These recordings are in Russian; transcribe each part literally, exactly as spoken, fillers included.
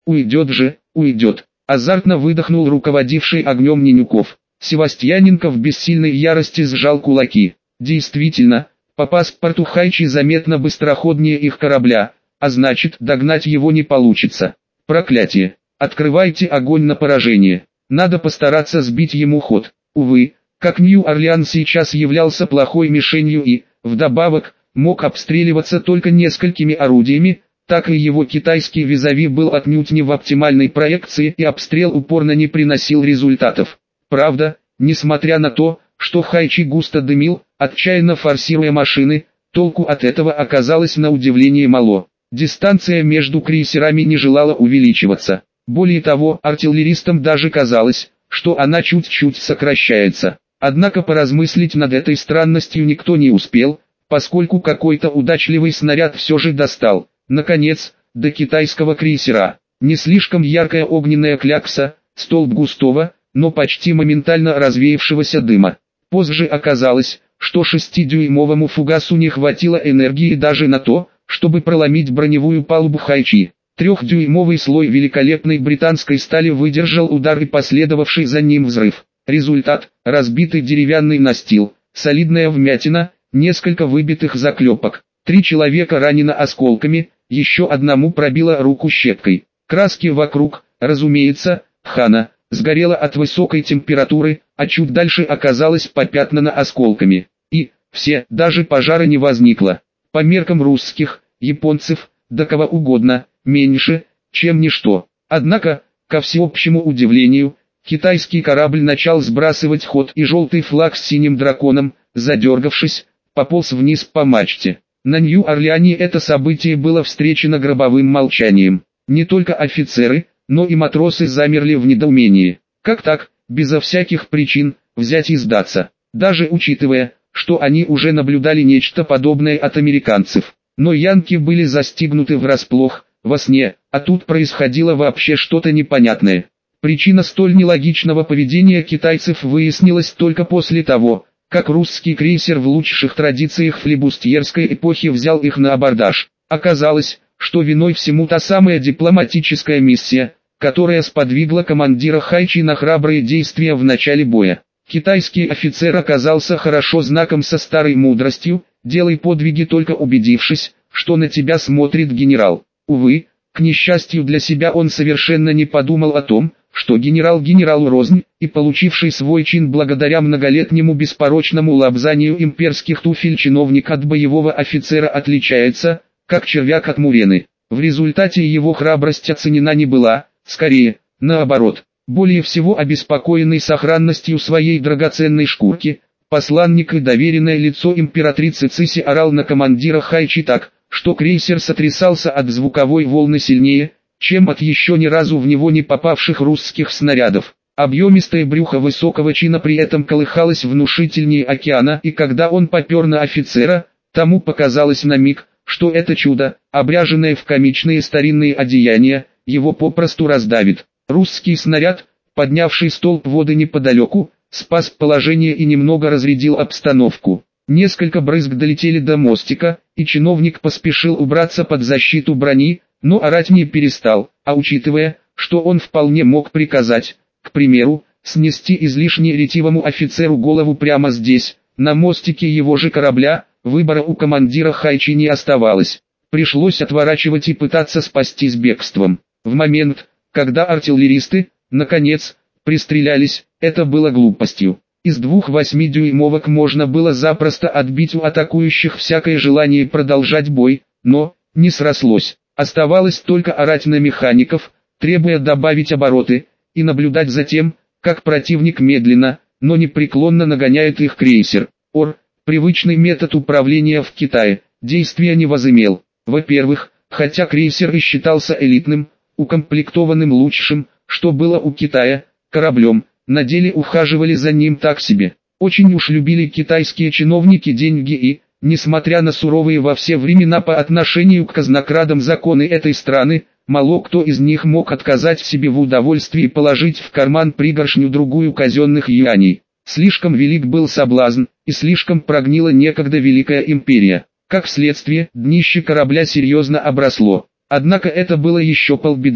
Уйдет же, уйдет. Азартно выдохнул руководивший огнем Ненюков. Севастьяненко в бессильной ярости сжал кулаки. Действительно, по паспорту Хайчи заметно быстроходнее их корабля, а значит догнать его не получится. Проклятие! Открывайте огонь на поражение. Надо постараться сбить ему ход. Увы, как Нью-Орлеан сейчас являлся плохой мишенью и, вдобавок, мог обстреливаться только несколькими орудиями, так и его китайский визави был отнюдь не в оптимальной проекции и обстрел упорно не приносил результатов. Правда, несмотря на то, что Хайчи густо дымил, отчаянно форсируя машины, толку от этого оказалось на удивление мало. Дистанция между крейсерами не желала увеличиваться. Более того, артиллеристам даже казалось, что она чуть-чуть сокращается. Однако поразмыслить над этой странностью никто не успел, поскольку какой-то удачливый снаряд все же достал, наконец, до китайского крейсера. Не слишком яркая огненная клякса, столб густого, но почти моментально развеявшегося дыма. Позже оказалось, что шестидюймовому фугасу не хватило энергии даже на то, чтобы проломить броневую палубу Хайчи. Трехдюймовый слой великолепной британской стали выдержал удар и последовавший за ним взрыв. Результат – разбитый деревянный настил, солидная вмятина, несколько выбитых заклепок. Три человека ранено осколками, еще одному пробило руку щеткой. Краски вокруг, разумеется, хана, сгорела от высокой температуры, а чуть дальше оказалось попятнано осколками. И, все, даже пожара не возникло. По меркам русских, японцев, да кого угодно, меньше, чем ничто. Однако, ко всеобщему удивлению, китайский корабль начал сбрасывать ход, и желтый флаг с синим драконом, задергавшись, пополз вниз по мачте. На Нью-Орлеане это событие было встречено гробовым молчанием. Не только офицеры, но и матросы замерли в недоумении. Как так, безо всяких причин, взять и сдаться? Даже учитывая, что они уже наблюдали нечто подобное от американцев. Но янки были застигнуты врасплох, во сне, а тут происходило вообще что-то непонятное. Причина столь нелогичного поведения китайцев выяснилась только после того, как русский крейсер в лучших традициях флибустьерской эпохи взял их на абордаж. Оказалось, что виной всему та самая дипломатическая миссия, которая сподвигла командира Хайчи на храбрые действия в начале боя. Китайский офицер оказался хорошо знаком со старой мудростью: делай подвиги, только убедившись, что на тебя смотрит генерал. Увы, к несчастью для себя, он совершенно не подумал о том, что генерал генералу рознь, и получивший свой чин благодаря многолетнему беспорочному лобзанию имперских туфель чиновник от боевого офицера отличается, как червяк от мурены. В результате его храбрость оценена не была, скорее, наоборот. Более всего обеспокоенный сохранностью своей драгоценной шкурки, посланник и доверенное лицо императрицы Циси орал на командира Хайчи так, что крейсер сотрясался от звуковой волны сильнее, чем от еще ни разу в него не попавших русских снарядов. Объемистое брюхо высокого чина при этом колыхалось внушительнее океана, и когда он попер на офицера, тому показалось на миг, что это чудо, обряженное в комичные старинные одеяния, его попросту раздавит. Русский снаряд, поднявший столб воды неподалеку, спас положение и немного разрядил обстановку. Несколько брызг долетели до мостика, и чиновник поспешил убраться под защиту брони, но орать не перестал, а учитывая, что он вполне мог приказать, к примеру, снести излишне ретивому офицеру голову прямо здесь, на мостике его же корабля, выбора у командира Хайчи не оставалось. Пришлось отворачивать и пытаться спастись бегством. В момент, когда артиллеристы, наконец, пристрелялись, это было глупостью. Из двух восьмидюймовок можно было запросто отбить у атакующих всякое желание продолжать бой, но не срослось. Оставалось только орать на механиков, требуя добавить обороты, и наблюдать за тем, как противник медленно, но непреклонно нагоняет их крейсер. Ор, привычный метод управления в Китае, действия не возымел. Во-первых, хотя крейсер и считался элитным, укомплектованным лучшим, что было у Китая, кораблем, на деле ухаживали за ним так себе. Очень уж любили китайские чиновники деньги и, несмотря на суровые во все времена по отношению к казнокрадам законы этой страны, мало кто из них мог отказать себе в удовольствии положить в карман пригоршню-другую казенных юаней. Слишком велик был соблазн, и слишком прогнила некогда великая империя. Как следствие, днище корабля серьезно обросло. Однако это было еще полбеды.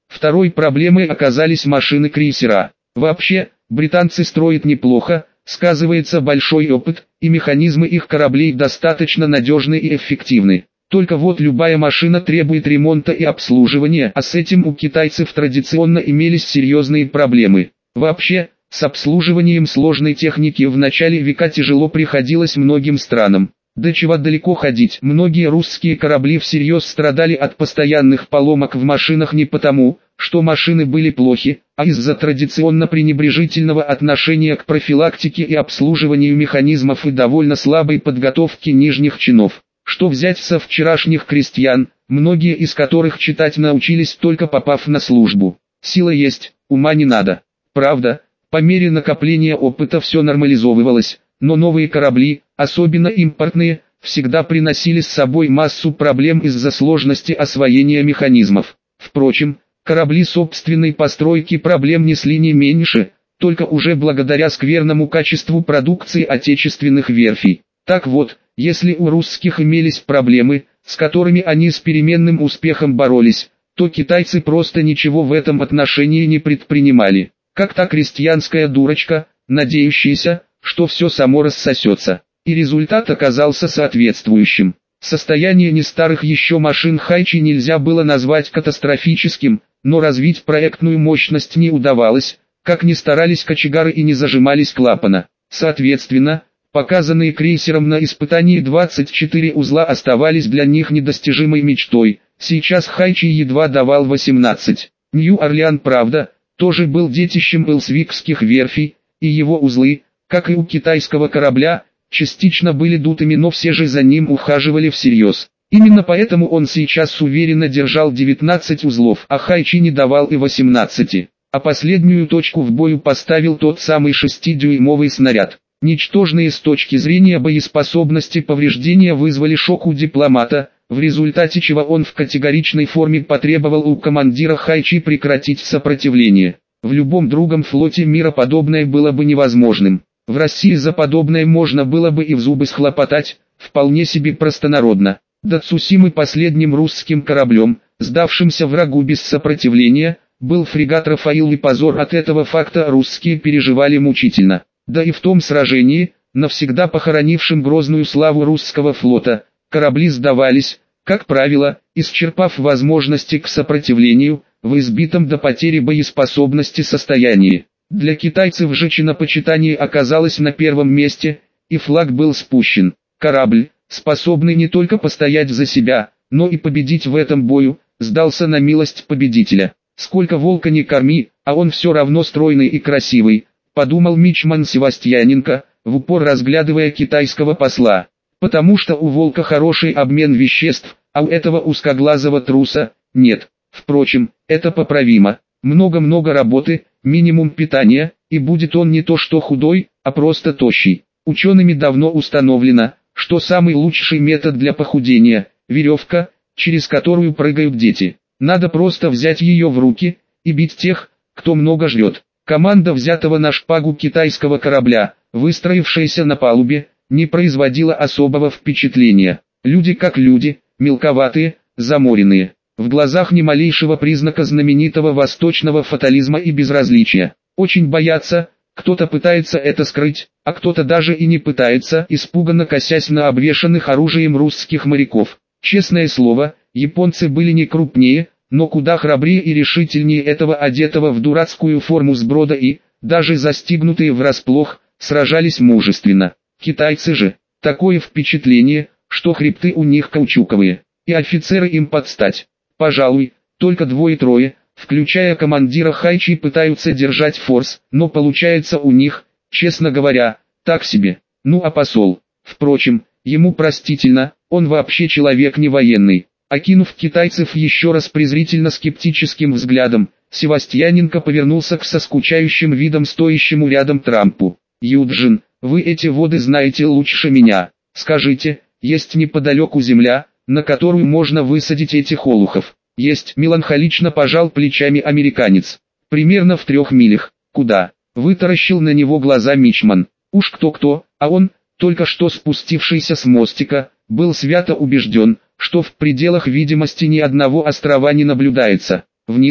Второй проблемой оказались машины-крейсера. Вообще, британцы строят неплохо, сказывается большой опыт, и механизмы их кораблей достаточно надежны и эффективны. Только вот любая машина требует ремонта и обслуживания, а с этим у китайцев традиционно имелись серьезные проблемы. Вообще, с обслуживанием сложной техники в начале века тяжело приходилось многим странам. До чего далеко ходить, многие русские корабли всерьез страдали от постоянных поломок в машинах не потому, что машины были плохи, а из-за традиционно пренебрежительного отношения к профилактике и обслуживанию механизмов и довольно слабой подготовки нижних чинов. Что взять со вчерашних крестьян, многие из которых читать научились только попав на службу. Сила есть, ума не надо. Правда, по мере накопления опыта все нормализовывалось, но новые корабли, особенно импортные, всегда приносили с собой массу проблем из-за сложности освоения механизмов. Впрочем, корабли собственной постройки проблем несли не меньше, только уже благодаря скверному качеству продукции отечественных верфей. Так вот, если у русских имелись проблемы, с которыми они с переменным успехом боролись, то китайцы просто ничего в этом отношении не предпринимали. Как та крестьянская дурочка, надеющаяся, что все само рассосется. И результат оказался соответствующим. Состояние не старых еще машин Хайчи нельзя было назвать катастрофическим, но развить проектную мощность не удавалось, как ни старались кочегары и не зажимались клапана. Соответственно, показанные крейсером на испытании двадцать четыре узла оставались для них недостижимой мечтой. Сейчас Хайчи едва давал восемнадцать. Нью-Орлеан, правда, тоже был детищем элсвикских верфей, и его узлы, как и у китайского корабля, частично были дутыми, но все же за ним ухаживали всерьез. Именно поэтому он сейчас уверенно держал девятнадцать узлов, а Хайчи не давал и восемнадцати. А последнюю точку в бою поставил тот самый шестидюймовый снаряд. Ничтожные с точки зрения боеспособности повреждения вызвали шок у дипломата, в результате чего он в категоричной форме потребовал у командира Хайчи прекратить сопротивление. В любом другом флоте мира подобное было бы невозможным. В России за подобное можно было бы и в зубы схлопотать, вполне себе простонародно. До Цусимы последним русским кораблем, сдавшимся врагу без сопротивления, был фрегат «Рафаил», и позор от этого факта русские переживали мучительно. Да и в том сражении, навсегда похоронившем грозную славу русского флота, корабли сдавались, как правило, исчерпав возможности к сопротивлению, в избитом до потери боеспособности состоянии. Для китайцев же чинопочитание оказалось на первом месте, и флаг был спущен. Корабль, способный не только постоять за себя, но и победить в этом бою, сдался на милость победителя. Сколько волка не корми, а он все равно стройный и красивый, подумал мичман Севастьяненко, в упор разглядывая китайского посла. Потому что у волка хороший обмен веществ, а у этого узкоглазого труса нет. Впрочем, это поправимо. Много-много работы, минимум питания, и будет он не то что худой, а просто тощий. Учеными давно установлено, что самый лучший метод для похудения – веревка, через которую прыгают дети. Надо просто взять ее в руки и бить тех, кто много жрет. Команда взятого на шпагу китайского корабля, выстроившаяся на палубе, не производила особого впечатления. Люди как люди, мелковатые, заморенные. В глазах ни малейшего признака знаменитого восточного фатализма и безразличия. Очень боятся, кто-то пытается это скрыть, а кто-то даже и не пытается, испуганно косясь на обвешанных оружием русских моряков. Честное слово, японцы были не крупнее, но куда храбрее и решительнее этого одетого в дурацкую форму сброда и, даже застигнутые врасплох, сражались мужественно. Китайцы же, такое впечатление, что хребты у них каучуковые, и офицеры им подстать. Пожалуй, только двое-трое, включая командира Хайчи, пытаются держать форс, но получается у них, честно говоря, так себе. Ну а посол, впрочем, ему простительно, он вообще человек не военный. Окинув китайцев еще раз презрительно-скептическим взглядом, Севастьяненко повернулся к со скучающим видом стоящему рядом Трампу. «Юджин, вы эти воды знаете лучше меня. Скажите, есть неподалеку земля, на которую можно высадить этих олухов?» «Есть», — меланхолично пожал плечами американец. «Примерно в трех милях». «Куда?» — вытаращил на него глаза мичман. Уж кто-кто, а он, только что спустившийся с мостика, был свято убежден, что в пределах видимости ни одного острова не наблюдается. «Вниз»,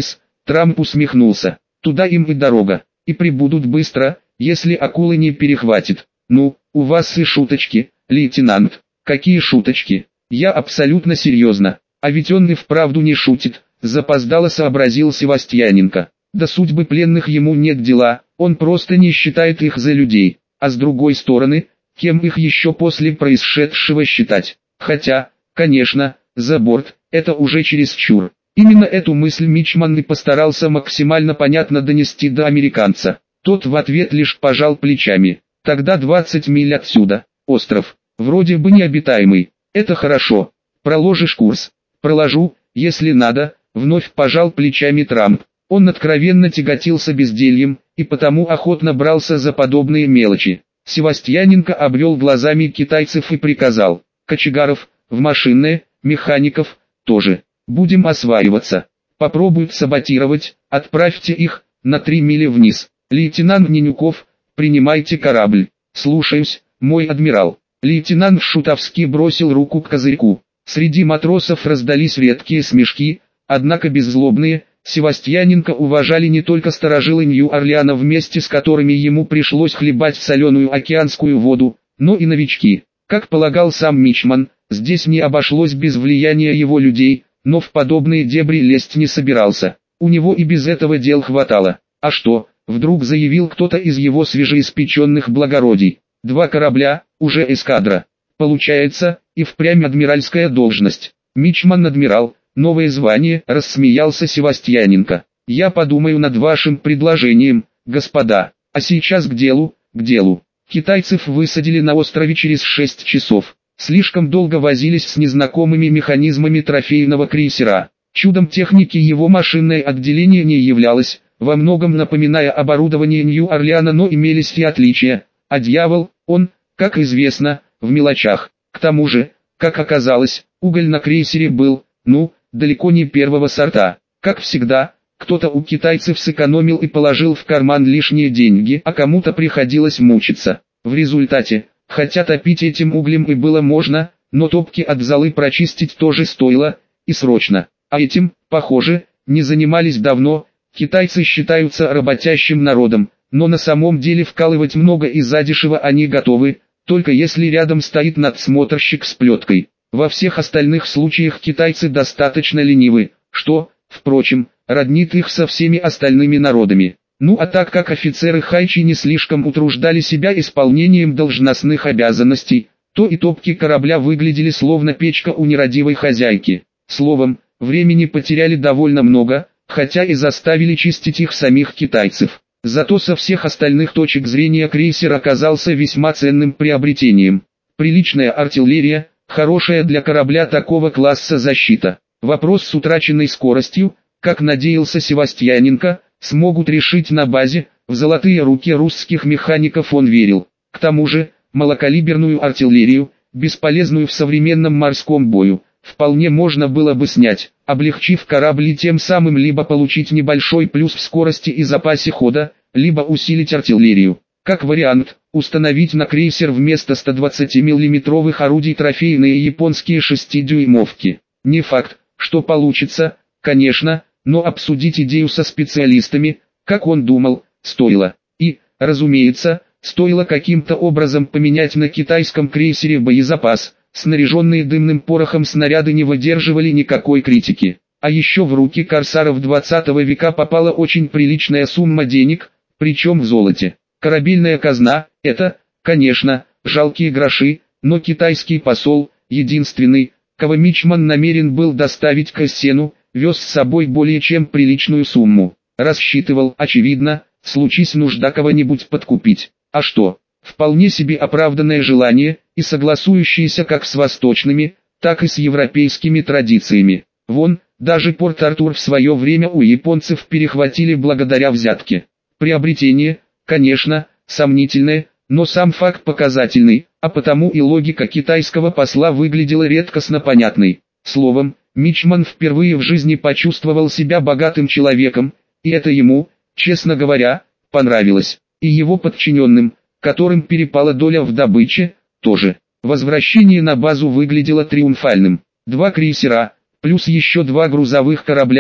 Трамп усмехнулся. Туда им и дорога. И прибудут быстро, если акулы не перехватит. Ну, у вас и шуточки, лейтенант. Какие шуточки? Я абсолютно серьезно. А ведь он и вправду не шутит, запоздало сообразил Севастьяненко. До судьбы пленных ему нет дела, он просто не считает их за людей. А с другой стороны, кем их еще после происшедшего считать? Хотя, конечно, за борт, это уже чересчур. Именно эту мысль Мичман и постарался максимально понятно донести до американца. Тот в ответ лишь пожал плечами. Тогда двадцать миль отсюда, остров, вроде бы необитаемый. Это хорошо. Проложишь курс? Проложу, если надо, вновь пожал плечами Трамп. Он откровенно тяготился бездельем, и потому охотно брался за подобные мелочи. Севастьяненко обвел глазами китайцев и приказал: кочегаров, в машинное, механиков, тоже. Будем осваиваться. Попробуют саботировать, отправьте их на три мили вниз. Лейтенант Ненюков, принимайте корабль. Слушаюсь, мой адмирал. Лейтенант Шутовский бросил руку к козырьку. Среди матросов раздались редкие смешки, однако беззлобные. Севастьяненко уважали не только старожилы Нью-Орлеана, вместе с которыми ему пришлось хлебать соленую океанскую воду, но и новички. Как полагал сам Мичман, здесь не обошлось без влияния его людей, но в подобные дебри лезть не собирался. У него и без этого дел хватало. А что, вдруг заявил кто-то из его свежеиспеченных благородий. Два корабля, уже эскадра. Получается, и впрямь адмиральская должность. Мичман адмирал, новое звание, рассмеялся Севастьяненко. Я подумаю над вашим предложением, господа. А сейчас к делу, к делу. Китайцев высадили на острове через шесть часов. Слишком долго возились с незнакомыми механизмами трофейного крейсера. Чудом техники его машинное отделение не являлось, во многом напоминая оборудование Нью-Орлеана, но имелись и отличия. А дьявол, он, как известно, в мелочах. К тому же, как оказалось, уголь на крейсере был, ну, далеко не первого сорта. Как всегда, кто-то у китайцев сэкономил и положил в карман лишние деньги, а кому-то приходилось мучиться. В результате, хотя топить этим углем и было можно, но топки от золы прочистить тоже стоило, и срочно. А этим, похоже, не занимались давно. Китайцы считаются работящим народом, но на самом деле вкалывать много и задешево они готовы, только если рядом стоит надсмотрщик с плеткой. Во всех остальных случаях китайцы достаточно ленивы, что, впрочем, роднит их со всеми остальными народами. Ну а так как офицеры Хайчи не слишком утруждали себя исполнением должностных обязанностей, то и топки корабля выглядели словно печка у нерадивой хозяйки. Словом, времени потеряли довольно много, хотя и заставили чистить их самих китайцев. Зато со всех остальных точек зрения крейсер оказался весьма ценным приобретением. Приличная артиллерия, хорошая для корабля такого класса защита. Вопрос с утраченной скоростью, как надеялся Севастьяненко, смогут решить на базе. В золотые руки русских механиков он верил. К тому же, малокалиберную артиллерию, бесполезную в современном морском бою, вполне можно было бы снять, облегчив корабль и тем самым либо получить небольшой плюс в скорости и запасе хода, либо усилить артиллерию. Как вариант, установить на крейсер вместо ста двадцатимиллиметровых орудий трофейные японские шестидюймовки. Не факт, что получится, конечно, но обсудить идею со специалистами, как он думал, стоило. И, разумеется, стоило каким-то образом поменять на китайском крейсере боезапас. Снаряженные дымным порохом снаряды не выдерживали никакой критики. А еще в руки корсаров двадцатого века попала очень приличная сумма денег, причем в золоте. Корабельная казна – это, конечно, жалкие гроши, но китайский посол, единственный, кого Мичман намерен был доставить к Эссену, вез с собой более чем приличную сумму. Рассчитывал, очевидно, случись нужда кого-нибудь подкупить. А что? Вполне себе оправданное желание, и согласующееся как с восточными, так и с европейскими традициями. Вон, даже Порт-Артур в свое время у японцев перехватили благодаря взятке. Приобретение, конечно, сомнительное, но сам факт показательный, а потому и логика китайского посла выглядела редкостно понятной. Словом, Мичман впервые в жизни почувствовал себя богатым человеком, и это ему, честно говоря, понравилось. И его подчиненным, которым перепала доля в добыче, тоже. Возвращение на базу выглядело триумфальным. Два крейсера, плюс еще два грузовых корабля,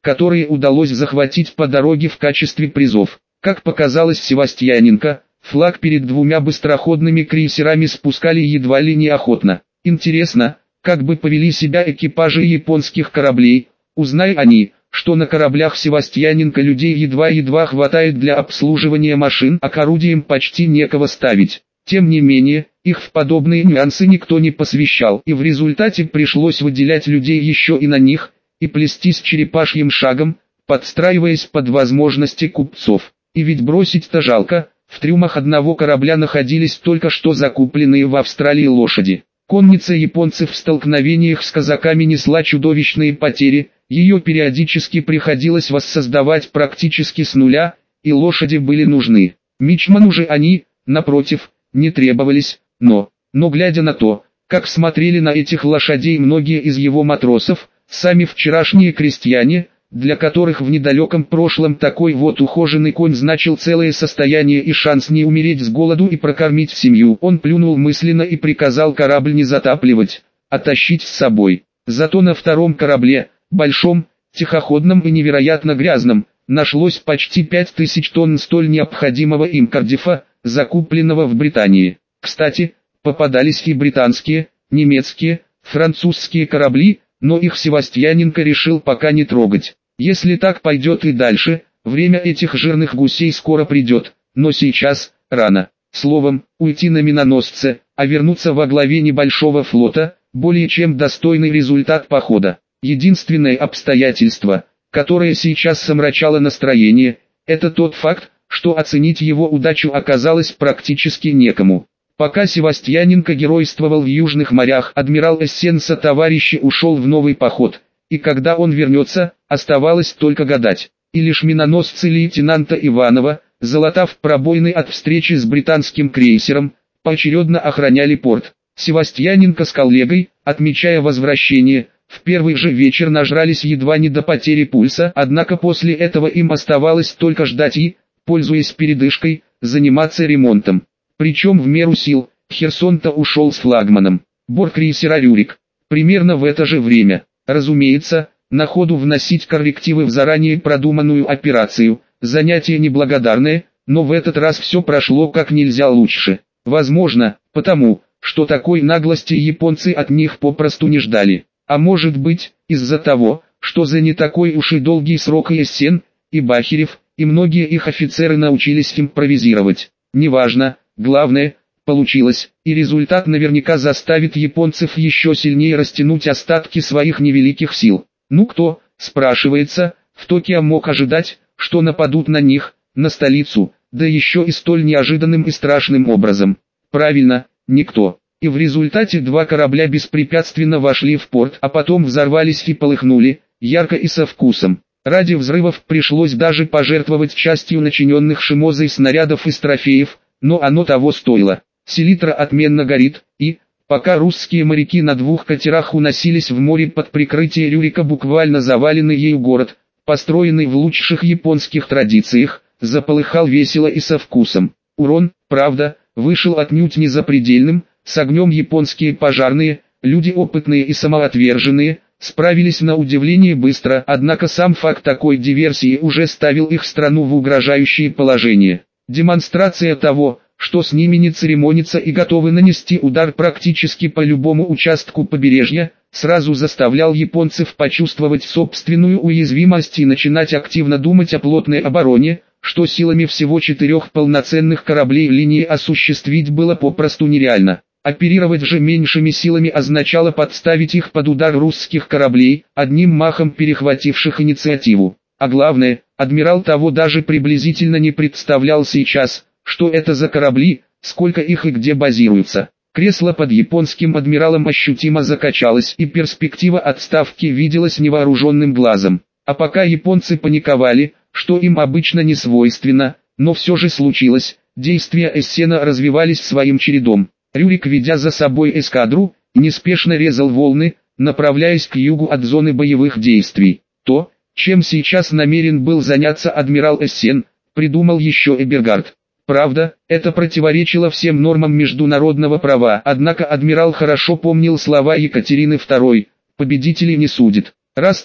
которые удалось захватить по дороге в качестве призов. Как показалось Севастьяненко, флаг перед двумя быстроходными крейсерами спускали едва ли неохотно. Интересно, как бы повели себя экипажи японских кораблей, узнай они, что на кораблях Севастьяненко людей едва-едва хватает для обслуживания машин, а к орудиям почти некого ставить. Тем не менее, их в подобные нюансы никто не посвящал, и в результате пришлось выделять людей еще и на них, и плестись черепашьим шагом, подстраиваясь под возможности купцов. И ведь бросить-то жалко, в трюмах одного корабля находились только что закупленные в Австралии лошади. Конница японцев в столкновениях с казаками несла чудовищные потери, ее периодически приходилось воссоздавать практически с нуля, и лошади были нужны. Мичману же они, напротив, не требовались, но, но глядя на то, как смотрели на этих лошадей многие из его матросов, сами вчерашние крестьяне, для которых в недалеком прошлом такой вот ухоженный конь значил целое состояние и шанс не умереть с голоду и прокормить семью, он плюнул мысленно и приказал корабль не затапливать, а тащить с собой. Зато на втором корабле, большом, тихоходном и невероятно грязном, нашлось почти пять тысяч тонн столь необходимого им кардифа, закупленного в Британии. Кстати, попадались и британские, немецкие, французские корабли, но их Севастьяненко решил пока не трогать. Если так пойдет и дальше, время этих жирных гусей скоро придет, но сейчас, рано. Словом, уйти на миноносце, а вернуться во главе небольшого флота, более чем достойный результат похода. Единственное обстоятельство, которое сейчас somрачало настроение, это тот факт, что оценить его удачу оказалось практически некому. Пока Севастьяненко геройствовал в южных морях, адмирал Эссен со товарищи ушел в новый поход, и когда он вернется, оставалось только гадать. И лишь миноносцы лейтенанта Иванова, залатав пробоины от встречи с британским крейсером, поочередно охраняли порт. Севастьяненко с коллегой, отмечая возвращение, в первый же вечер нажрались едва не до потери пульса, однако после этого им оставалось только ждать и, пользуясь передышкой, заниматься ремонтом. Причем в меру сил, Херсон-то ушел с флагманом, борт крейсера «Рюрик». Примерно в это же время, разумеется, на ходу вносить коррективы в заранее продуманную операцию, занятие неблагодарное, но в этот раз все прошло как нельзя лучше. Возможно, потому, что такой наглости японцы от них попросту не ждали. А может быть, из-за того, что за не такой уж и долгий срок и Эссен, и Бахерев, и многие их офицеры научились импровизировать. Неважно. Главное, получилось, и результат наверняка заставит японцев еще сильнее растянуть остатки своих невеликих сил. Ну кто, спрашивается, в Токио мог ожидать, что нападут на них, на столицу, да еще и столь неожиданным и страшным образом? Правильно, никто. И в результате два корабля беспрепятственно вошли в порт, а потом взорвались и полыхнули, ярко и со вкусом. Ради взрывов пришлось даже пожертвовать частью начиненных шимозой снарядов из трофеев, но оно того стоило. Селитра отменно горит, и, пока русские моряки на двух катерах уносились в море под прикрытие Рюрика, буквально заваленный ею город, построенный в лучших японских традициях, заполыхал весело и со вкусом. Урон, правда, вышел отнюдь не запредельным, с огнем японские пожарные, люди опытные и самоотверженные, справились на удивление быстро, однако сам факт такой диверсии уже ставил их страну в угрожающее положение. Демонстрация того, что с ними не церемонятся и готовы нанести удар практически по любому участку побережья, сразу заставлял японцев почувствовать собственную уязвимость и начинать активно думать о плотной обороне, что силами всего четырех полноценных кораблей линии осуществить было попросту нереально. Оперировать же меньшими силами означало подставить их под удар русских кораблей, одним махом перехвативших инициативу. А главное, адмирал того даже приблизительно не представлял сейчас, что это за корабли, сколько их и где базируются. Кресло под японским адмиралом ощутимо закачалось, и перспектива отставки виделась невооруженным глазом. А пока японцы паниковали, что им обычно не свойственно, но все же случилось, действия Эссена развивались своим чередом. Рюрик, ведя за собой эскадру, неспешно резал волны, направляясь к югу от зоны боевых действий. То, чем сейчас намерен был заняться адмирал Эссен, придумал еще Эбергард. Правда, это противоречило всем нормам международного права, однако адмирал хорошо помнил слова Екатерины второй: «Победителей не судят». Раз так,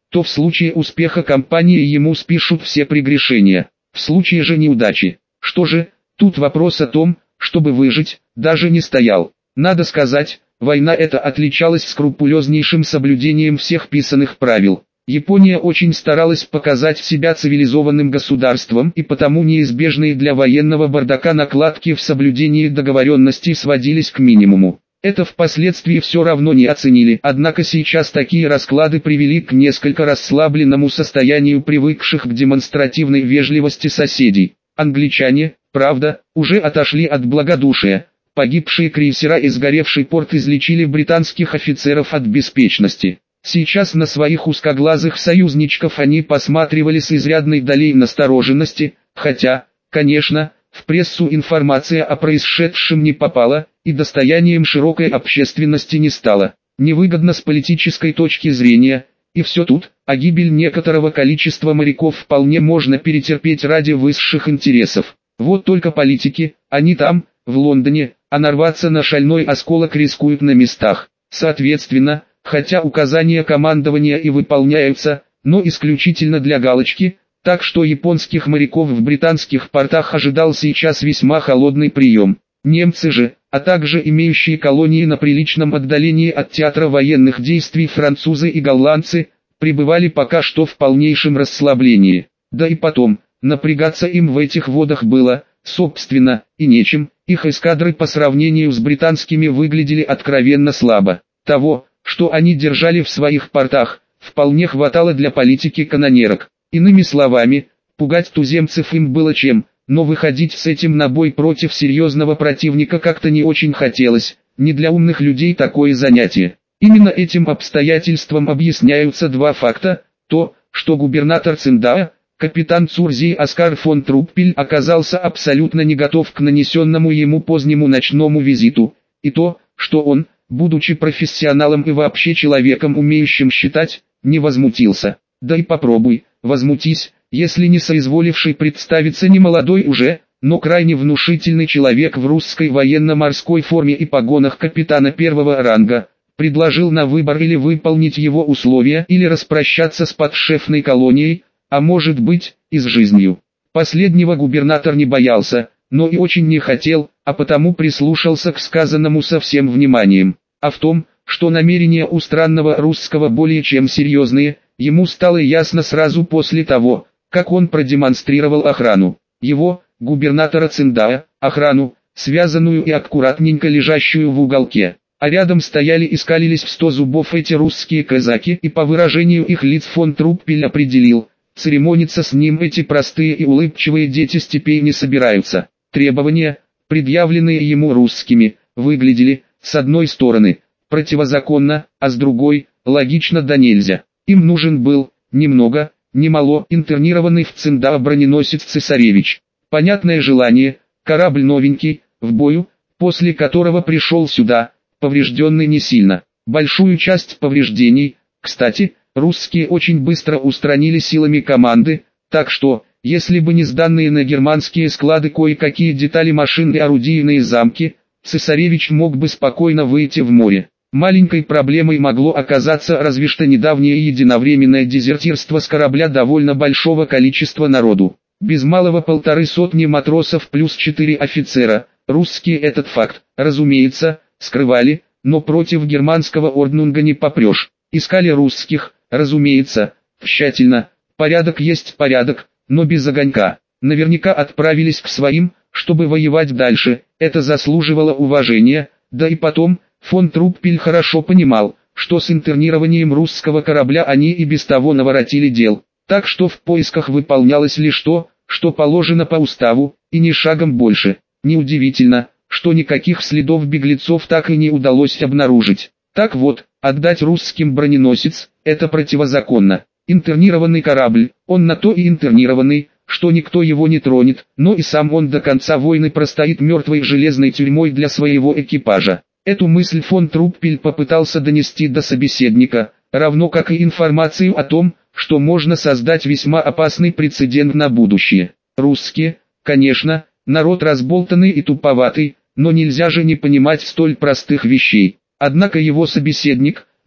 то в случае успеха кампании ему спишут все прегрешения. В случае же неудачи, что же, тут вопрос о том, чтобы выжить, даже не стоял. Надо сказать, война эта отличалась скрупулезнейшим соблюдением всех писанных правил. Япония очень старалась показать себя цивилизованным государством, и потому неизбежные для военного бардака накладки в соблюдении договоренностей сводились к минимуму. Это впоследствии все равно не оценили, однако сейчас такие расклады привели к несколько расслабленному состоянию привыкших к демонстративной вежливости соседей. Англичане, правда, уже отошли от благодушия. Погибшие крейсера и сгоревший порт излечили британских офицеров от беспечности. Сейчас на своих узкоглазых союзничков они посматривали с изрядной долей настороженности, хотя, конечно, в прессу информация о происшедшем не попала, и достоянием широкой общественности не стала. Невыгодно с политической точки зрения, и все тут, а гибель некоторого количества моряков вполне можно перетерпеть ради высших интересов. Вот только политики, они там, в Лондоне, а нарваться на шальной осколок рискуют на местах. Соответственно, хотя указания командования и выполняются, но исключительно для галочки, так что японских моряков в британских портах ожидал сейчас весьма холодный прием. Немцы же, а также имеющие колонии на приличном отдалении от театра военных действий французы и голландцы, пребывали пока что в полнейшем расслаблении. Да и потом, напрягаться им в этих водах было, собственно, и нечем, их эскадры по сравнению с британскими выглядели откровенно слабо. Того, что они держали в своих портах, вполне хватало для политики канонерок. Иными словами, пугать туземцев им было чем, но выходить с этим на бой против серьезного противника как-то не очень хотелось, не для умных людей такое занятие. Именно этим обстоятельством объясняются два факта: то, что губернатор Циндао, капитан Цурзии Оскар фон Труппель оказался абсолютно не готов к нанесенному ему позднему ночному визиту, и то, что он, будучи профессионалом и вообще человеком, умеющим считать, не возмутился. Да и попробуй, возмутись, если не соизволивший представиться немолодой уже, но крайне внушительный человек в русской военно-морской форме и погонах капитана первого ранга, предложил на выбор или выполнить его условия, или распрощаться с подшефной колонией, а может быть, и с жизнью. Последнего губернатор не боялся, но и очень не хотел, а потому прислушался к сказанному со всем вниманием. А в том, что намерения у странного русского более чем серьезные, ему стало ясно сразу после того, как он продемонстрировал охрану. Его, губернатора Циндао, охрану, связанную и аккуратненько лежащую в уголке. А рядом стояли и скалились в сто зубов эти русские казаки, и по выражению их лиц фон Труппель определил, церемониться с ним эти простые и улыбчивые дети степей не собираются. Требования, предъявленные ему русскими, выглядели, с одной стороны, противозаконно, а с другой, логично да нельзя. Им нужен был, немного, немало, интернированный в Циндао броненосец «Цесаревич». Понятное желание, корабль новенький, в бою, после которого пришел сюда, поврежденный не сильно. Большую часть повреждений, кстати, русские очень быстро устранили силами команды, так что, если бы не сданные на германские склады кое-какие детали машин и орудийные замки, «Цесаревич» мог бы спокойно выйти в море. Маленькой проблемой могло оказаться разве что недавнее единовременное дезертирство с корабля довольно большого количества народу. Без малого полторы сотни матросов плюс четыре офицера. Русские этот факт, разумеется, скрывали, но против германского орднунга не попрешь. Искали русских, разумеется, тщательно. Порядок есть порядок, но без огонька. Наверняка отправились к своим, чтобы воевать дальше. Это заслуживало уважения, да и потом, фон Труппель хорошо понимал, что с интернированием русского корабля они и без того наворотили дел. Так что в поисках выполнялось лишь то, что положено по уставу, и ни шагом больше. Неудивительно, что никаких следов беглецов так и не удалось обнаружить. Так вот, отдать русским броненосец – это противозаконно. Интернированный корабль, он на то и интернированный, что никто его не тронет, но и сам он до конца войны простоит мертвой железной тюрьмой для своего экипажа. Эту мысль фон Труппель попытался донести до собеседника, равно как и информацию о том, что можно создать весьма опасный прецедент на будущее. Русские, конечно, народ разболтанный и туповатый, но нельзя же не понимать столь простых вещей. Однако его собеседник,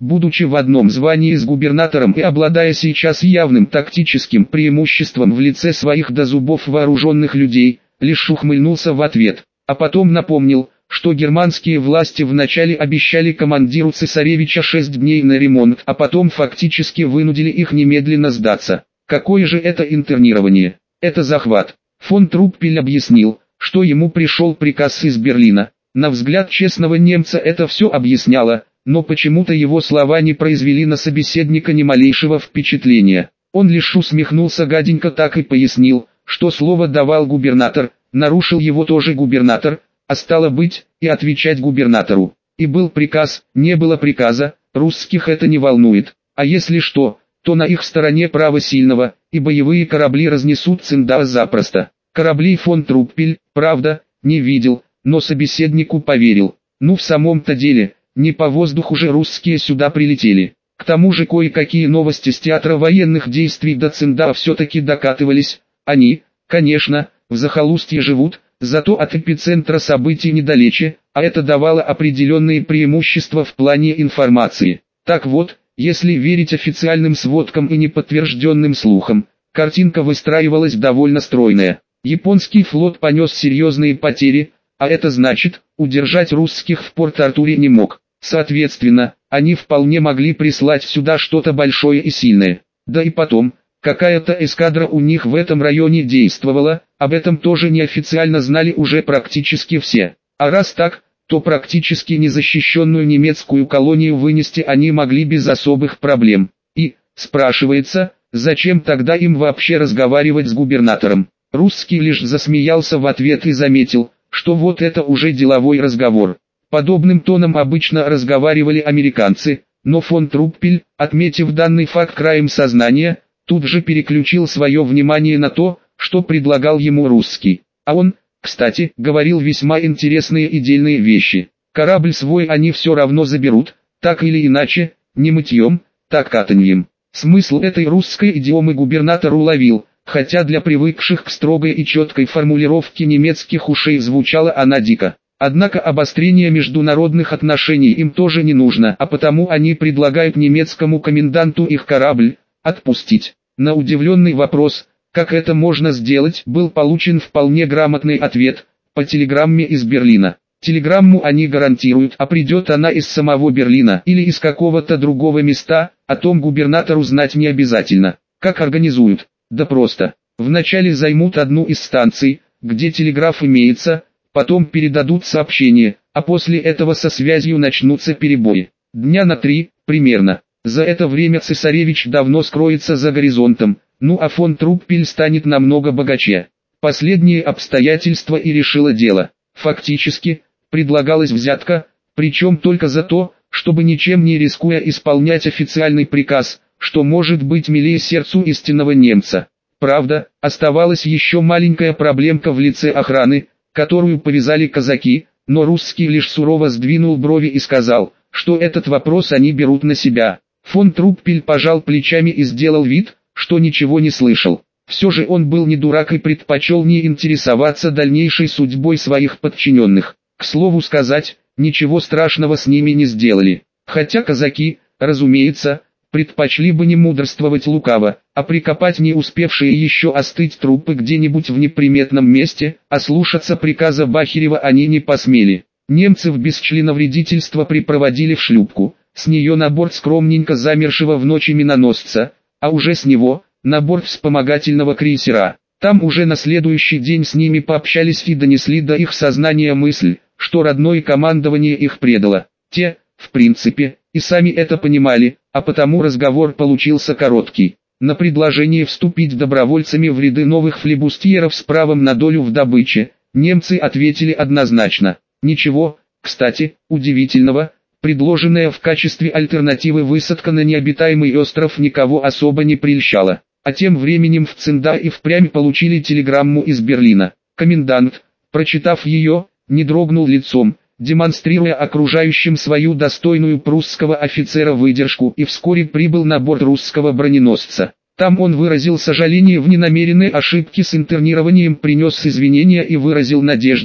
будучи в одном звании с губернатором и обладая сейчас явным тактическим преимуществом в лице своих до зубов вооруженных людей, лишь ухмыльнулся в ответ, а потом напомнил, что германские власти вначале обещали командиру цесаревича шесть дней на ремонт, а потом фактически вынудили их немедленно сдаться. Какое же это интернирование? Это захват. Фон Труппель объяснил, что ему пришел приказ из Берлина. На взгляд честного немца это все объясняло, но почему-то его слова не произвели на собеседника ни малейшего впечатления. Он лишь усмехнулся гаденько так и пояснил, что слово давал губернатор, нарушил его тоже губернатор, а стало быть, и отвечать губернатору. И был приказ, не было приказа, русских это не волнует, а если что, то на их стороне право сильного, и боевые корабли разнесут Циндау запросто. Кораблей фон Труппель, правда, не видел, но собеседнику поверил. Ну в самом-то деле, не по воздуху же русские сюда прилетели. К тому же кое-какие новости с театра военных действий до Циндау все-таки докатывались. Они, конечно, в захолустье живут, зато от эпицентра событий недалече, а это давало определенные преимущества в плане информации. Так вот, если верить официальным сводкам и неподтвержденным слухам, картинка выстраивалась довольно стройная. Японский флот понес серьезные потери, а это значит, удержать русских в Порт-Артуре не мог. Соответственно, они вполне могли прислать сюда что-то большое и сильное. Да и потом, какая-то эскадра у них в этом районе действовала, об этом тоже неофициально знали уже практически все. А раз так, то практически незащищенную немецкую колонию вынести они могли без особых проблем. И, спрашивается, зачем тогда им вообще разговаривать с губернатором? Русский лишь засмеялся в ответ и заметил, что вот это уже деловой разговор. Подобным тоном обычно разговаривали американцы, но фон Труппель, отметив данный факт краем сознания, тут же переключил свое внимание на то, что предлагал ему русский. А он, кстати, говорил весьма интересные и дельные вещи. Корабль свой они все равно заберут, так или иначе, не мытьем, так катаньем. Смысл этой русской идиомы губернатор уловил, хотя для привыкших к строгой и четкой формулировке немецких ушей звучала она дико. Однако обострение международных отношений им тоже не нужно, а потому они предлагают немецкому коменданту их корабль отпустить. На удивленный вопрос, как это можно сделать, был получен вполне грамотный ответ, по телеграмме из Берлина. Телеграмму они гарантируют, а придет она из самого Берлина или из какого-то другого места, о том губернатору знать не обязательно. Как организуют? Да просто. Вначале займут одну из станций, где телеграф имеется, потом передадут сообщение, а после этого со связью начнутся перебои. Дня на три, примерно. За это время цесаревич давно скроется за горизонтом, ну а фон Труппель станет намного богаче. Последние обстоятельства и решило дело. Фактически, предлагалась взятка, причем только за то, чтобы ничем не рискуя исполнять официальный приказ, что может быть милее сердцу истинного немца. Правда, оставалась еще маленькая проблемка в лице охраны, которую повязали казаки, но русский лишь сурово сдвинул брови и сказал, что этот вопрос они берут на себя. Фон Труппель пожал плечами и сделал вид, что ничего не слышал. Все же он был не дурак и предпочел не интересоваться дальнейшей судьбой своих подчиненных. К слову сказать, ничего страшного с ними не сделали. Хотя казаки, разумеется, предпочли бы не мудрствовать лукаво, а прикопать не успевшие еще остыть трупы где-нибудь в неприметном месте, а слушаться приказа Бахерева они не посмели. Немцев без членовредительства припроводили в шлюпку, с нее на борт скромненько замершего в ночи миноносца, а уже с него на борт вспомогательного крейсера. Там уже на следующий день с ними пообщались и донесли до их сознания мысль, что родное командование их предало. Те, в принципе, и сами это понимали, а потому разговор получился короткий. На предложение вступить добровольцами в ряды новых флибустьеров с правом на долю в добыче, немцы ответили однозначно. Ничего, кстати, удивительного, предложенная в качестве альтернативы высадка на необитаемый остров никого особо не прельщала. А тем временем в Циндау и впрямь получили телеграмму из Берлина. Комендант, прочитав ее, не дрогнул лицом, демонстрируя окружающим свою достойную прусского офицера выдержку, и вскоре прибыл на борт русского броненосца. Там он выразил сожаление в ненамеренной ошибке с интернированием, принес извинения и выразил надежду,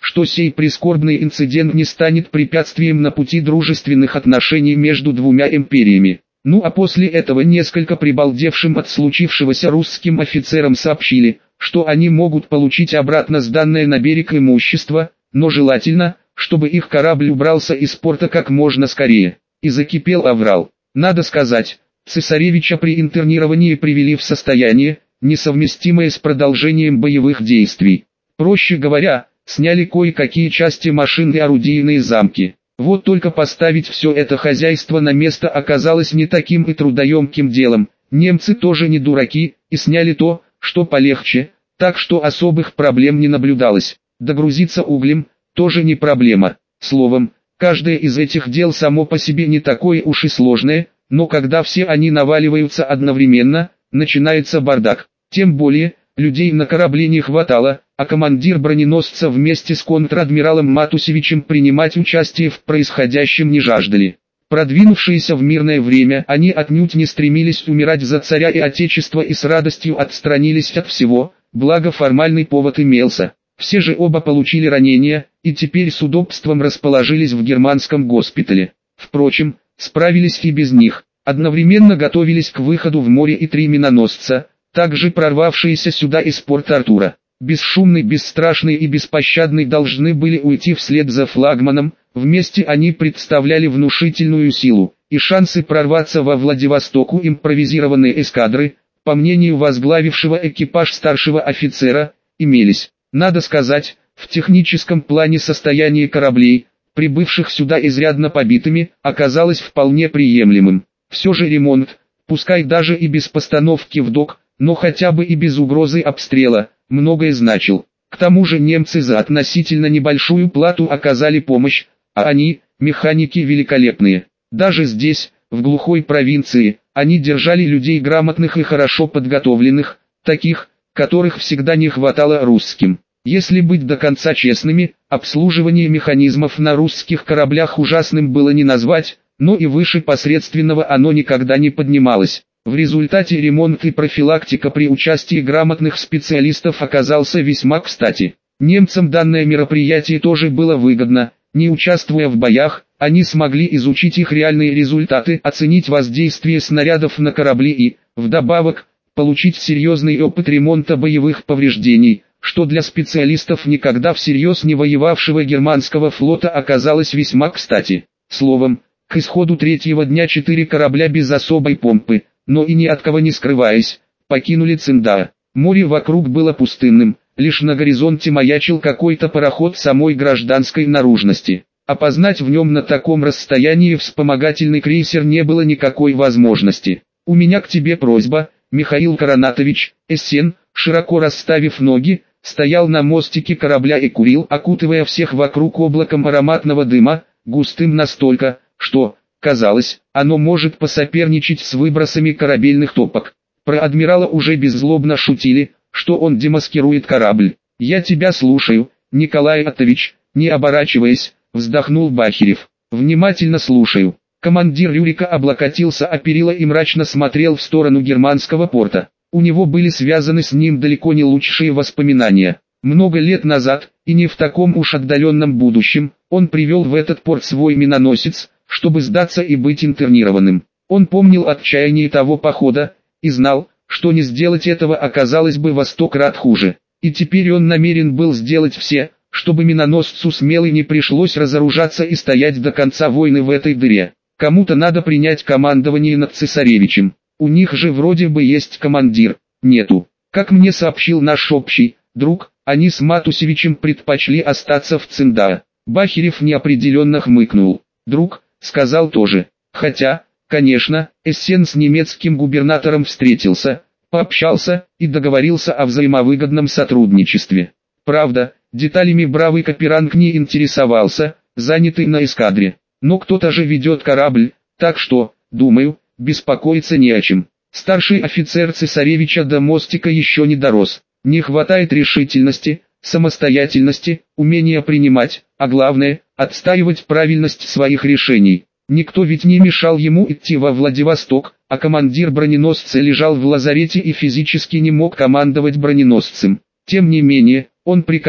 что сей прискорбный инцидент не станет препятствием на пути дружественных отношений между двумя империями. Ну а после этого несколько прибалдевшим от случившегося русским офицерам сообщили, что они могут получить обратно сданное на берег имущество, но желательно, чтобы их корабль убрался из порта как можно скорее. И закипел аврал. Надо сказать, цесаревича при интернировании привели в состояние, несовместимое с продолжением боевых действий. Проще говоря, сняли кое-какие части машин и орудийные замки. Вот только поставить все это хозяйство на место оказалось не таким и трудоемким делом. Немцы тоже не дураки, и сняли то, что полегче, так что особых проблем не наблюдалось. Догрузиться углем – тоже не проблема. Словом, каждое из этих дел само по себе не такое уж и сложное, но когда все они наваливаются одновременно, начинается бардак. Тем более, людей на корабле не хватало, а командир броненосца вместе с контр-адмиралом Матусевичем принимать участие в происходящем не жаждали. Продвинувшиеся в мирное время, они отнюдь не стремились умирать за царя и отечество и с радостью отстранились от всего, благо формальный повод имелся. Все же оба получили ранения, и теперь с удобством расположились в германском госпитале. Впрочем, справились и без них. Одновременно готовились к выходу в море и три миноносца, также прорвавшиеся сюда из порта Артура. Бесшумный, бесстрашный и беспощадный должны были уйти вслед за флагманом, вместе они представляли внушительную силу, и шансы прорваться во Владивостоку импровизированной эскадры, по мнению возглавившего экипаж старшего офицера, имелись. Надо сказать, в техническом плане состояние кораблей, прибывших сюда изрядно побитыми, оказалось вполне приемлемым. Все же ремонт, пускай даже и без постановки в док, но хотя бы и без угрозы обстрела, многое значил. К тому же немцы за относительно небольшую плату оказали помощь, а они, механики, великолепные. Даже здесь, в глухой провинции, они держали людей грамотных и хорошо подготовленных, таких, которых всегда не хватало русским. Если быть до конца честными, обслуживание механизмов на русских кораблях ужасным было не назвать, но и выше посредственного оно никогда не поднималось. В результате ремонт и профилактика при участии грамотных специалистов оказался весьма кстати. Немцам данное мероприятие тоже было выгодно. Не участвуя в боях, они смогли изучить их реальные результаты, оценить воздействие снарядов на корабли и, вдобавок, получить серьезный опыт ремонта боевых повреждений, что для специалистов никогда всерьез не воевавшего германского флота оказалось весьма кстати. Словом, к исходу третьего дня четыре корабля без особой помпы, но и ни от кого не скрываясь, покинули Циндао. Море вокруг было пустынным, лишь на горизонте маячил какой-то пароход самой гражданской наружности. Опознать в нем на таком расстоянии вспомогательный крейсер не было никакой возможности. «У меня к тебе просьба, Михаил Коронатович». Эссен, широко расставив ноги, стоял на мостике корабля и курил, окутывая всех вокруг облаком ароматного дыма, густым настолько, что, казалось, оно может посоперничать с выбросами корабельных топок. Про адмирала уже беззлобно шутили, что он демаскирует корабль. «Я тебя слушаю, Николай Оттович», не оборачиваясь, вздохнул Бахирев. «Внимательно слушаю». Командир Рюрика облокотился о перила и мрачно смотрел в сторону германского порта. У него были связаны с ним далеко не лучшие воспоминания. Много лет назад, и не в таком уж отдаленном будущем, он привел в этот порт свой миноносец, чтобы сдаться и быть интернированным. Он помнил отчаяние того похода, и знал, что не сделать этого оказалось бы во сто крат хуже. И теперь он намерен был сделать все, чтобы миноносцу Смелый не пришлось разоружаться и стоять до конца войны в этой дыре. Кому-то надо принять командование над цесаревичем. У них же вроде бы есть командир. Нету. Как мне сообщил наш общий друг, они с Матусевичем предпочли остаться в Циндао. Бахирев неопределенно хмыкнул. «Друг», сказал тоже. Хотя, конечно, Эссен с немецким губернатором встретился, пообщался и договорился о взаимовыгодном сотрудничестве. Правда, деталями бравый Каперанг не интересовался, занятый на эскадре. Но кто-то же ведет корабль, так что, думаю, беспокоиться не о чем. Старший офицер цесаревича до мостика еще не дорос. Не хватает решительности, самостоятельности, умения принимать, а главное, отстаивать правильность своих решений. Никто ведь не мешал ему идти во Владивосток, а командир броненосца лежал в лазарете и физически не мог командовать броненосцем. Тем не менее, он приказал,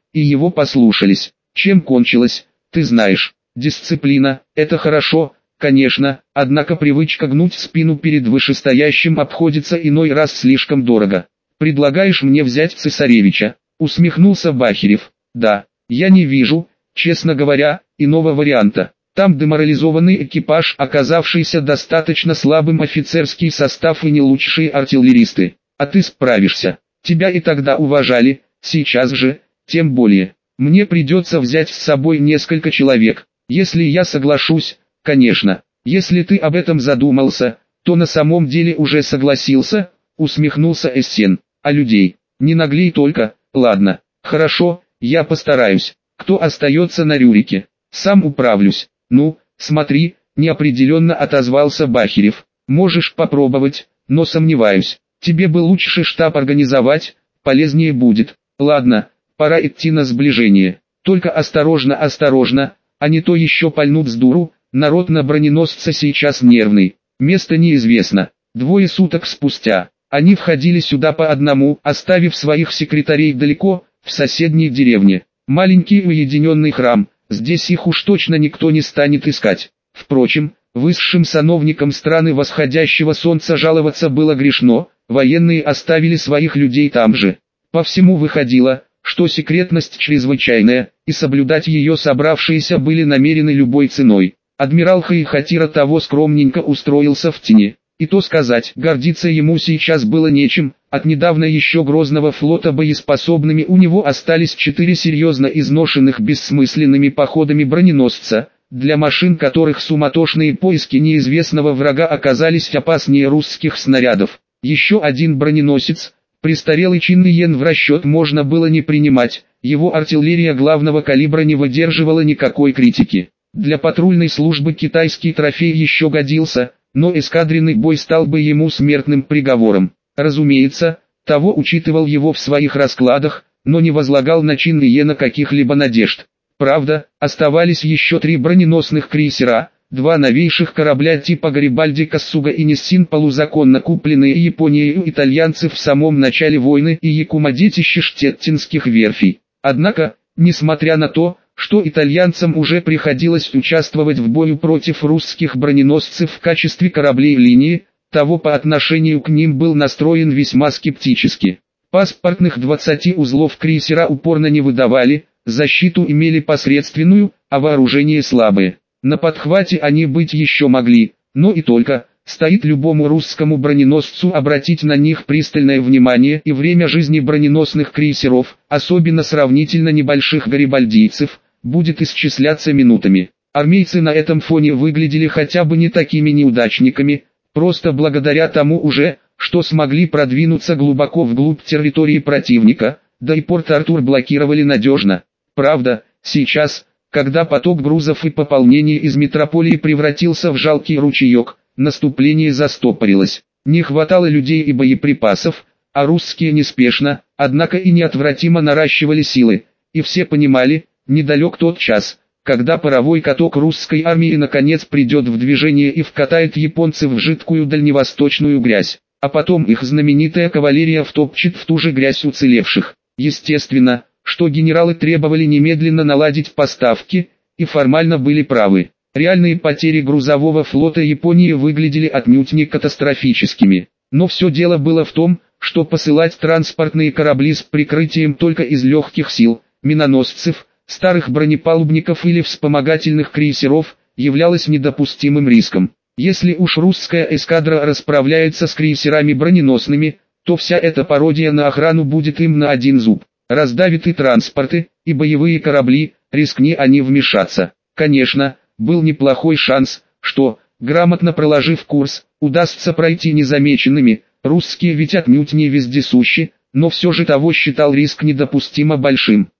и его послушались. Чем кончилось, ты знаешь. Дисциплина – это хорошо, конечно, однако привычка гнуть спину перед вышестоящим обходится иной раз слишком дорого. Предлагаешь мне взять цесаревича? Усмехнулся Бахирев. Да, я не вижу, честно говоря, иного варианта. Там деморализованный экипаж, оказавшийся достаточно слабым офицерский состав и не лучшие артиллеристы. А ты справишься. Тебя и тогда уважали, сейчас же, тем более. Мне придется взять с собой несколько человек. Если я соглашусь, конечно. Если ты об этом задумался, то на самом деле уже согласился, усмехнулся Эссен. А людей? Не наглей только. Ладно, хорошо, я постараюсь. Кто остается на Рюрике? Сам управлюсь. Ну, смотри, неопределенно отозвался Бахирев. Можешь попробовать, но сомневаюсь. Тебе бы лучше штаб организовать, полезнее будет. Ладно, пора идти на сближение. Только осторожно, осторожно, а не то еще пальнут с дуру. Народ на броненосце сейчас нервный. Место неизвестно. Двое суток спустя, они входили сюда по одному, оставив своих секретарей далеко, в соседней деревне. Маленький уединенный храм, здесь их уж точно никто не станет искать. Впрочем, высшим сановникам страны восходящего солнца жаловаться было грешно, военные оставили своих людей там же. По всему выходило, что секретность чрезвычайная, и соблюдать ее собравшиеся были намерены любой ценой. Адмирал Хайхатира того скромненько устроился в тени. И то сказать, гордиться ему сейчас было нечем, от недавно еще грозного флота боеспособными у него остались четыре серьезно изношенных бессмысленными походами броненосца, для машин которых суматошные поиски неизвестного врага оказались опаснее русских снарядов. Еще один броненосец, престарелый Чиньен, в расчет можно было не принимать, его артиллерия главного калибра не выдерживала никакой критики. Для патрульной службы китайский трофей еще годился, но эскадренный бой стал бы ему смертным приговором. Разумеется, того учитывал его в своих раскладах, но не возлагал на Чиньена каких-либо надежд. Правда, оставались еще три броненосных крейсера, два новейших корабля типа Гарибальди Кассуга и Ниссин, полузаконно купленные Японией у итальянцев в самом начале войны, и Якума, детище штеттинских верфей. Однако, несмотря на то, что итальянцам уже приходилось участвовать в бою против русских броненосцев в качестве кораблей линии, того по отношению к ним был настроен весьма скептически. Паспортных двадцати узлов крейсера упорно не выдавали, защиту имели посредственную, а вооружение слабое. На подхвате они быть еще могли, но и только. Стоит любому русскому броненосцу обратить на них пристальное внимание, и время жизни броненосных крейсеров, особенно сравнительно небольших гарибальдийцев, будет исчисляться минутами. Армейцы на этом фоне выглядели хотя бы не такими неудачниками, просто благодаря тому уже, что смогли продвинуться глубоко вглубь территории противника, да и Порт-Артур блокировали надежно. Правда, сейчас, когда поток грузов и пополнений из метрополии превратился в жалкий ручеек, наступление застопорилось. Не хватало людей и боеприпасов, а русские неспешно, однако и неотвратимо наращивали силы, и все понимали, недалек тот час, когда паровой каток русской армии наконец придет в движение и вкатает японцев в жидкую дальневосточную грязь, а потом их знаменитая кавалерия втопчет в ту же грязь уцелевших. Естественно, что генералы требовали немедленно наладить поставки, и формально были правы. Реальные потери грузового флота Японии выглядели отнюдь не катастрофическими. Но все дело было в том, что посылать транспортные корабли с прикрытием только из легких сил, миноносцев, старых бронепалубников или вспомогательных крейсеров, являлось недопустимым риском. Если уж русская эскадра расправляется с крейсерами броненосными, то вся эта пародия на охрану будет им на один зуб. Раздавит и транспорты, и боевые корабли, рискни они вмешаться. Конечно, был неплохой шанс, что, грамотно проложив курс, удастся пройти незамеченными. Русские ведь отнюдь не вездесущи, но все же того считал риск недопустимо большим.